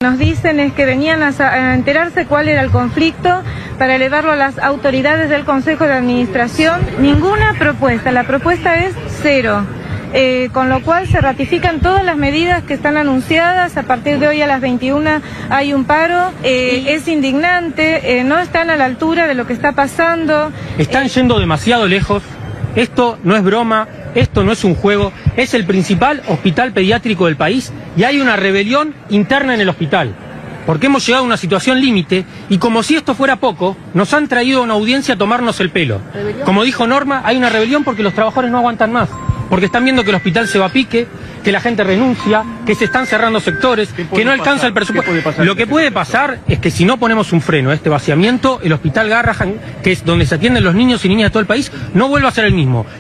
Nos dicen es que venían a enterarse cuál era el conflicto para elevarlo a las autoridades del Consejo de Administración. Ninguna propuesta, la propuesta es cero. Con lo cual se ratifican todas las medidas que están anunciadas. A partir de hoy a las 21 hay un paro. Es indignante, no están a la altura de lo que está pasando. Están yendo demasiado lejos. Esto no es broma, esto no es un juego, es el principal hospital pediátrico del país y hay una rebelión interna en el hospital. Porque hemos llegado a una situación límite y como si esto fuera poco, nos han traído a una audiencia a tomarnos el pelo. Como dijo Norma, hay una rebelión porque los trabajadores no aguantan más. Porque están viendo que el hospital se va a pique, que la gente renuncia, que se están cerrando sectores, que no alcanza el presupuesto. Lo que puede pasar es que si no ponemos un freno a este vaciamiento, el hospital Garrahan, que es donde se atienden los niños y niñas de todo el país, no vuelva a ser el mismo.